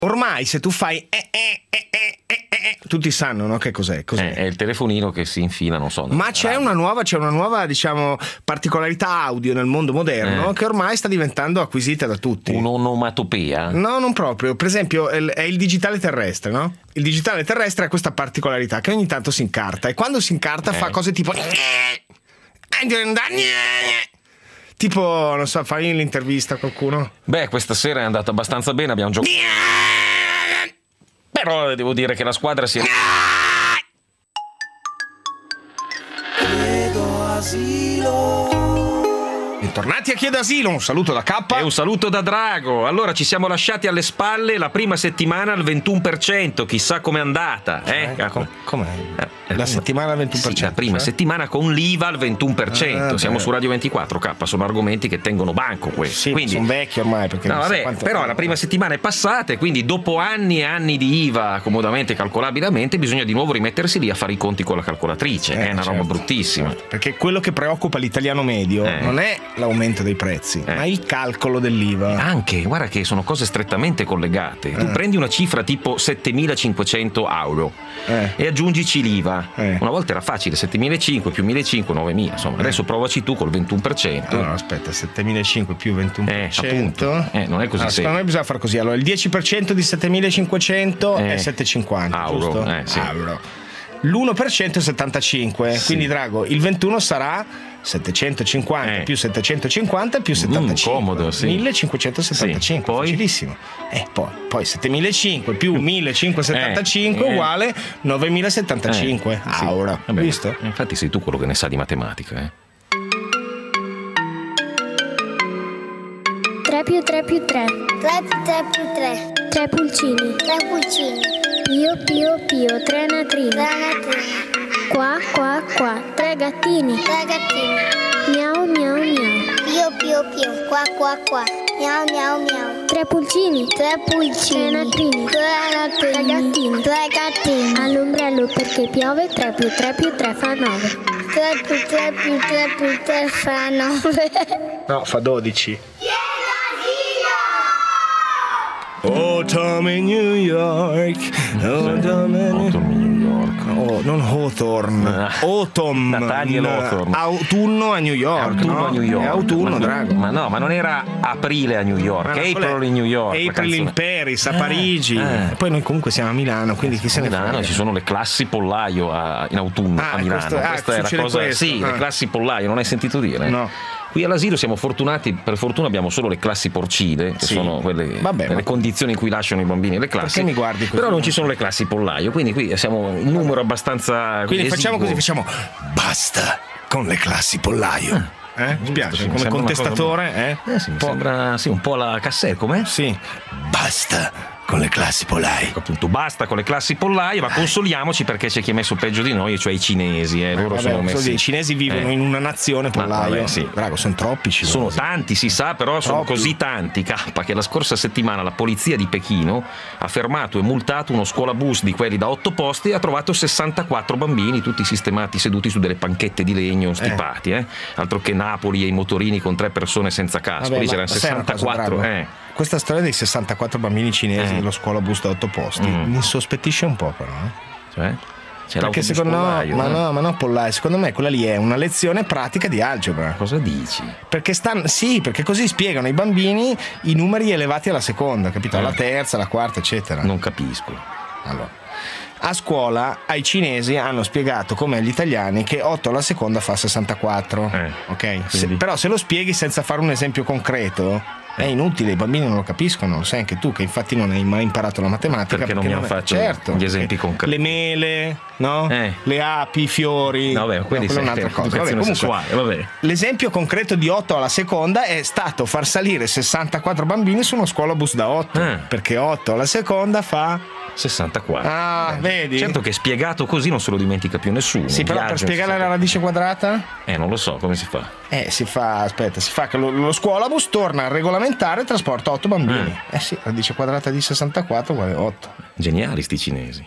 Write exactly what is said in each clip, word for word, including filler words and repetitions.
Ormai se tu fai eh, eh, eh, eh, eh, eh, tutti sanno, no? Che cos'è, cos'è? Eh, è il telefonino che si infila, non so. Ma c'è una nuova, c'è una nuova, diciamo, particolarità audio nel mondo moderno Eh. che ormai sta diventando acquisita da tutti. Un'onomatopea? No, non proprio. Per esempio, è il- è il digitale terrestre, no? Il digitale terrestre ha questa particolarità che ogni tanto si incarta e quando si incarta Eh. fa cose tipo tipo, non so, fai l'intervista a qualcuno. Beh, questa sera è andata abbastanza bene, abbiamo giocato. Però devo dire che la squadra si è. Chiedo asilo. Bentornati a Chiedo Asilo, un saluto da K. E un saluto da Drago. Allora, ci siamo lasciati alle spalle la prima settimana al ventuno per cento. Chissà com'è andata, eh? Eh, com- com'è? Eh, La settimana al ventuno per cento? Sì, la prima cioè? settimana con l'I V A al ventuno per cento. Ah, Siamo beh. su Radio ventiquattro, K. Sono argomenti che tengono banco questi. Sì, quindi sono vecchi ormai perché No, non so vabbè, quanto- però la prima settimana è passata e quindi dopo anni e anni di I V A comodamente calcolabilmente bisogna di nuovo rimettersi lì a fare i conti con la calcolatrice. Eh, è una roba certo. bruttissima. Perché quello che preoccupa l'italiano medio Eh. non è l'aumento dei prezzi, Eh. ma il calcolo dell'I V A. Anche, guarda che sono cose strettamente collegate. Tu Eh. prendi una cifra tipo settemilacinquecento euro Eh. e aggiungici l'I V A. Eh. Una volta era facile, settemilacinquecento più millecinquecento, novemila. Insomma, adesso provaci tu col ventuno per cento. Allora, aspetta, settemilacinquecento più ventuno per cento. Eh, appunto. Eh, non è così Allora, secondo semplice. me bisogna fare così. Allora, il dieci per cento di settemilacinquecento Eh. è settecentocinquanta, Euro, giusto? eh, sì. Euro. L'uno per cento è settantacinque, Sì. quindi Drago, il ventuno sarà settecentocinquanta Eh. più settecentocinquanta più settantacinque. comodo, sì. millecinquecentosettantacinque, Sì, poi? facilissimo. Eh, poi, poi settemilacinquecento più millecinquecentosettantacinque Eh, eh. uguale novemilasettantacinque Eh, sì. euro. Vabbè, Visto? Infatti sei tu quello che ne sa di matematica, eh. tre più tre più tre. tre più tre più tre. tre pulcini. tre pulcini. Pio pio pio, tre natrini. tre natrini. Qua qua qua, tre gattini. tre gattini. Miau miau miau. Pio pio pio. Qua qua qua. Miau miau miau. Tre pulcini. tre pulcini. Tre natrini. tre natrini. Tre gattini. tre gattini. All'ombrello perché piove, tre più tre più tre fa nove. tre più tre più tre più tre fa nove. No, fa dodici. Autumn in New York. Autumn in Autumn in New York. Oh, non Hawthorne, Ah. Autumn. Nathaniel Hawthorne. Autunno a New York. Autunno no? a New York. È autunno, ma, Drago. ma no, ma non era aprile a New York, Ma no, April quella è in New York. la April in canzone. Paris, a Eh, Parigi. eh. E poi noi comunque siamo a Milano, quindi chi se A ne Milano frega. ci sono le classi pollaio a- in autunno Ah, a Milano. questo- ah, Questa è la succede cosa. questo. Sì, Ah. le classi pollaio, non hai sentito dire? No. Qui all'asilo siamo fortunati, per fortuna abbiamo solo le classi porcide, che Sì. sono quelle Vabbè, le ma- condizioni in cui lasciano i bambini le classi. Perché mi guardi così? Però non ci sono le classi pollaio, quindi qui siamo in numero abbastanza. Quindi facciamo esiguo. così, facciamo basta con le classi pollaio. Eh? Mi piace, Sì, mi come sembra una contestatore, eh? Eh sì, mi Un po'. sembra sì, un po' la cassè, com'è? Sì. Basta con le classi pollaio. Appunto, basta con le classi pollaio, ma consoliamoci perché c'è chi è messo peggio di noi, cioè i cinesi. Eh, loro Vabbè, sono so messi. dire, i cinesi vivono eh. in una nazione Ma pollaio. vabbè, sì. Drago, sono troppi cinesi. Sono tanti, si sa, però sono Troppi. così tanti, K, che la scorsa settimana la polizia di Pechino ha fermato e multato uno scuolabus di quelli da otto posti e ha trovato sessantaquattro bambini, tutti sistemati seduti su delle panchette di legno stipati, eh. Altro che Napoli e i motorini con tre persone senza casco, Vabbè, lì ma c'erano sai una cosa, sessantaquattro. Drago? eh. Questa storia dei sessantaquattro bambini cinesi Eh. dello scuolabus da otto posti Mm. mi insospettisce un po', però. eh. Cioè? C'è Perché l'autobus secondo me, pollaio, ma eh. no, ma no, pollaio, secondo me quella lì è una lezione pratica di algebra. Cosa dici? Perché stanno, sì, perché così spiegano ai bambini i numeri elevati alla seconda, capito? Alla Eh. terza, alla quarta, eccetera. Non capisco. Allora, a scuola ai cinesi hanno spiegato come agli italiani che otto alla seconda fa sessantaquattro. Eh, ok? Se- quindi- però se lo spieghi senza fare un esempio concreto è inutile, i bambini non lo capiscono, lo sai anche tu che infatti non hai mai imparato la matematica. Perché non mi hanno è- fatto certo, gli esempi perché concreti. Le mele, no? Eh. Le api, i fiori. No, vabbè, quelli quella è sì, un'altra cosa. Vabbè, educazione comunque, sessuale, vabbè. l'esempio concreto di otto alla seconda è stato far salire sessantaquattro bambini su uno scuolabus da otto, Eh. perché otto alla seconda fa sessantaquattro. ah, vedi? Certo che spiegato così non se lo dimentica più nessuno. Sì, Un però viaggio per in spiegare la radice quadrata Eh, non lo so come si fa. eh, si fa, aspetta, si fa che lo, lo scuolabus torna a regolamentare e trasporta otto bambini. Eh sì, radice quadrata di sessantaquattro uguale otto. Geniali sti cinesi.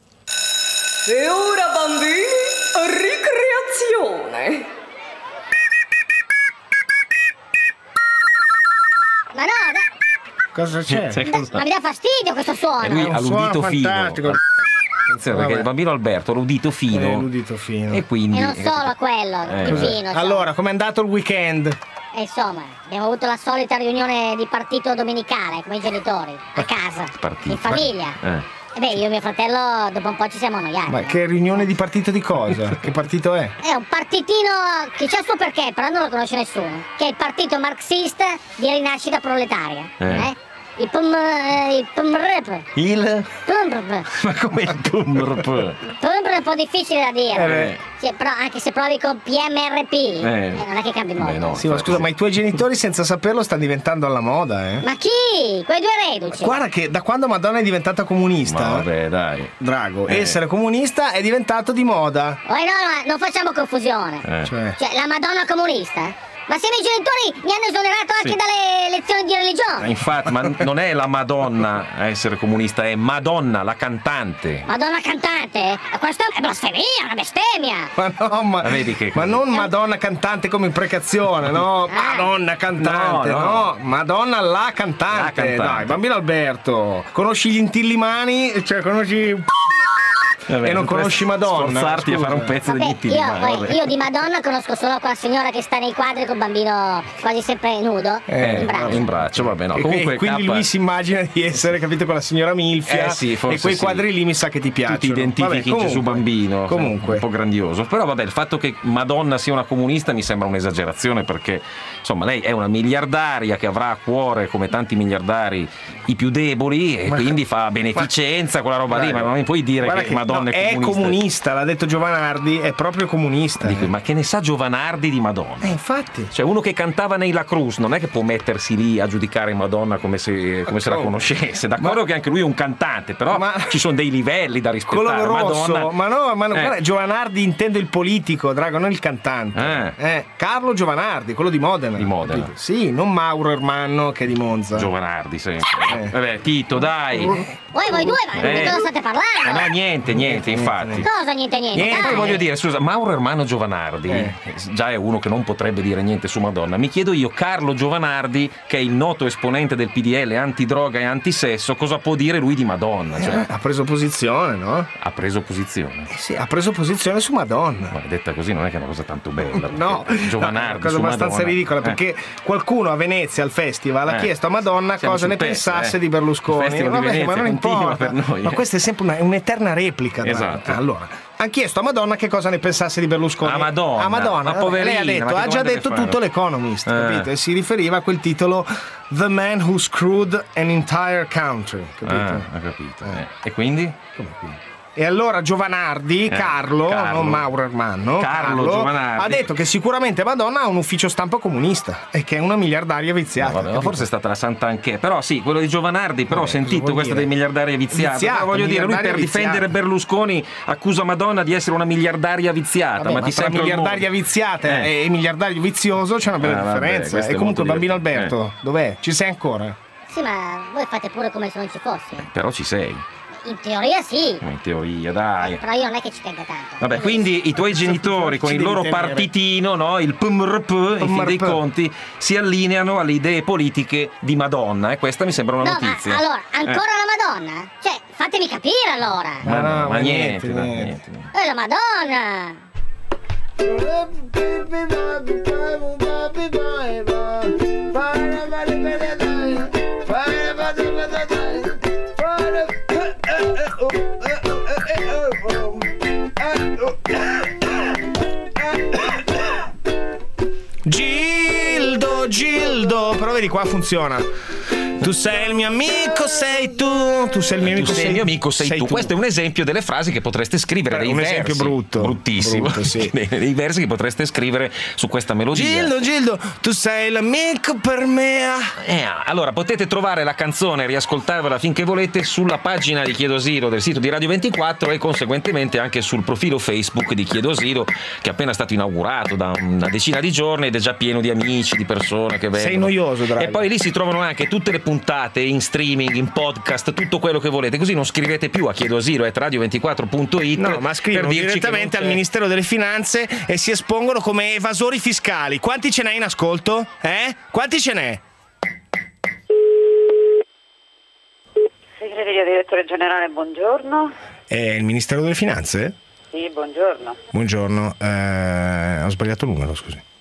E ora, bambini, ricreazione. Ma no, dai. Cosa c'è? Sai cosa? Ma mi dà fastidio questo suono. E lui un ha l'udito suono fino. fantastico. Attenzione, perché Vabbè. il bambino Alberto ha l'udito fino. Eh, l'udito fino. E quindi. E non solo quello, Eh, di vabbè. fino. insomma. Allora, com'è andato il weekend? E insomma, abbiamo avuto la solita riunione di partito domenicale come i genitori, a casa, Partito. in famiglia. Eh. E beh, io e mio fratello dopo un po' ci siamo annoiati. Ma che riunione di partito di cosa? Che partito è? È un partitino che c'ha il suo perché, però non lo conosce nessuno. Che è il partito marxista di rinascita proletaria. Eh. Eh? Il P M il P M R P. Il. P M R P. Ma come il pumrp? P M R P è un po' difficile da dire. Eh beh. Sì, però anche se provi con P M R P, Eh. eh, non è che cambi molto. Beh, no. Sì, ma scusa, ma i tuoi genitori senza saperlo stanno diventando alla moda, eh? Ma chi? Quei due reduci. Guarda che da quando Madonna è diventata comunista, Ma vabbè, dai. Drago, Eh. essere comunista è diventato di moda. Oh, no, no, non facciamo confusione. Eh. Cioè, Cioè, la Madonna comunista? Ma se i miei genitori mi hanno esonerato anche Sì. dalle lezioni di Eh, religione. Infatti, ma non è la Madonna a essere comunista, è Madonna, la cantante. Madonna cantante? Questa è blasfemia, una bestemmia. ma no, ma, Ma vedi che- ma non Madonna cantante come imprecazione, no? Madonna cantante, No, no, no. Madonna la cantante. La cantante. Dai, bambino Alberto, conosci gli intillimani? Cioè, conosci... Vabbè, e non conosci Madonna? Sforzarti a Scusa. fare un pezzo Vabbè, degli io, Tillimani, poi, vabbè. io di Madonna conosco solo quella signora che sta nei quadri col bambino quasi sempre nudo Eh, in braccio. In braccio, vabbè, no. E Comunque, quindi K- lui si immagina di essere, capito, con la signora Milfia Eh sì, forse e quei sì. quadri lì mi sa che ti piacciono. tu ti identifichi Vabbè, in Gesù comunque, Bambino, Comunque. un po' grandioso. Però vabbè, il fatto che Madonna sia una comunista mi sembra un'esagerazione, perché insomma lei è una miliardaria che avrà a cuore, come tanti miliardari, i più deboli, e Ma- quindi fa beneficenza, quella roba lì, ma non mi puoi dire Guarda che, Madonna no, è comunista. comunista, l'ha detto Giovanardi, è proprio comunista. Dico, eh. ma che ne sa Giovanardi di Madonna? Eh, infatti. Cioè, uno che cantava nei La Cruz non è che può mettersi lì a giudicare Madonna come se, come se la come? conoscesse. D'accordo Ma- che anche lui è un cantante, però Ma- ci sono dei livelli da rispettare. Colore rosso, Madonna. ma no, ma no, Eh. guarda, Giovanardi intendo il politico, Drago, non il cantante. Eh. Eh, Carlo Giovanardi, quello di Modena. Di Modena. capito? Sì, non Mauro Ermanno che è di Monza. Giovanardi sempre. Eh. Vabbè, Tito, dai. Voi, voi due, ma Eh. di cosa state Eh, parlando? no, niente, niente, infatti. Cosa niente niente? E dai. poi voglio dire, scusa, Mauro Ermanno Giovanardi, Eh. già è uno che non potrebbe dire niente su Madonna. Mi chiedo io, Carlo Giovanardi, che è il noto esponente del P D L antidroga e antisesso, cosa può dire lui di Madonna? Cioè, Eh, ha preso posizione, no? ha preso posizione. Eh sì, ha preso posizione su Madonna. Ma detta così non è che è una cosa tanto bella. No, perché Giovanardi, è una cosa su abbastanza Madonna. ridicola, Eh. perché qualcuno a Venezia al festival ha Eh. chiesto a Madonna Siamo cosa sul ne pezzo, pensasse eh. di Berlusconi. Il Festival di Vabbè, Venezia ma non continua importa. per noi, Ma eh. questa è sempre una- un'eterna replica. dai. Esatto. Allora, hanno chiesto a Madonna che cosa ne pensasse di Berlusconi. A Madonna, A Madonna. ma Vabbè, poverina, lei ha ma detto, che ha già domande detto deve tutto fare? l'Economist, Eh. capito? E si riferiva a quel titolo The Man Who Screwed an Entire Country, capito? Ah, ho capito. Eh. E quindi? Come qui? E allora Giovanardi, Carlo, Carlo. non Mauro Ermanno, Carlo Giovanardi. ha detto che sicuramente Madonna ha un ufficio stampa comunista e che è una miliardaria viziata. No, vabbè, ma capito? forse è stata la Santa anche. Però sì, quello di Giovanardi, però Vabbè, ho sentito cosa vuol questa dire? dei miliardari viziati. Viziata, Però voglio dire, lui miliardaria per difendere viziata. Berlusconi accusa Madonna di essere una miliardaria viziata. Vabbè, ma ma ti tra sembra il miliardaria modo? viziata Eh. e miliardario vizioso c'è una bella Ah, vabbè, differenza. questo E è comunque, molto bambino divertente. Alberto, dov'è? Ci sei ancora? Sì, ma voi fate pure come se non ci fossi. Però ci sei, In teoria sì, in teoria, dai. però io non è che ci tenga tanto. Vabbè, quindi i tuoi genitori con Ci il devi loro tenere. partitino, no? Il P M R P, in fin dei P M R P. conti, si allineano alle idee politiche di Madonna. E questa mi sembra una No, notizia. ma allora, Eh. ancora la Madonna? Cioè, fatemi capire allora. Ma, Ma no, no, ma ma niente, niente, dai, niente. niente, niente. Eh, la Madonna! Gildo, Gildo, però vedi qua funziona. Tu sei il mio amico, sei tu. Tu sei il mio amico, Tu sei il mio amico, sei, tu. Questo è un esempio delle frasi che potreste scrivere, Beh, dei un versi. esempio brutto. Bruttissimo. Brutto, sì. dei, dei versi che potreste scrivere su questa melodia. Gildo, Gildo, tu sei l'amico per me. Eh, allora potete trovare la canzone e riascoltarvela finché volete sulla pagina di Chiedo Asilo del sito di Radio ventiquattro e conseguentemente anche sul profilo Facebook di Chiedo Asilo, che è appena stato inaugurato da una decina di giorni ed è già pieno di amici, di persone che vengono. Sei noioso, Draghi. E poi lì si trovano anche tutte le puntate in streaming, in podcast, tutto quello che volete, così non scrivete più a chiedo asilo at radio ventiquattro punto it. No, ma scrivono per dirci che direttamente non al c'è. Ministero delle Finanze e si espongono come evasori fiscali. Quanti ce n'è in ascolto? Eh? Quanti ce n'è? segreteria direttore generale, buongiorno. È il Ministero delle Finanze? Sì, buongiorno. Buongiorno, eh, ho sbagliato il numero, scusi.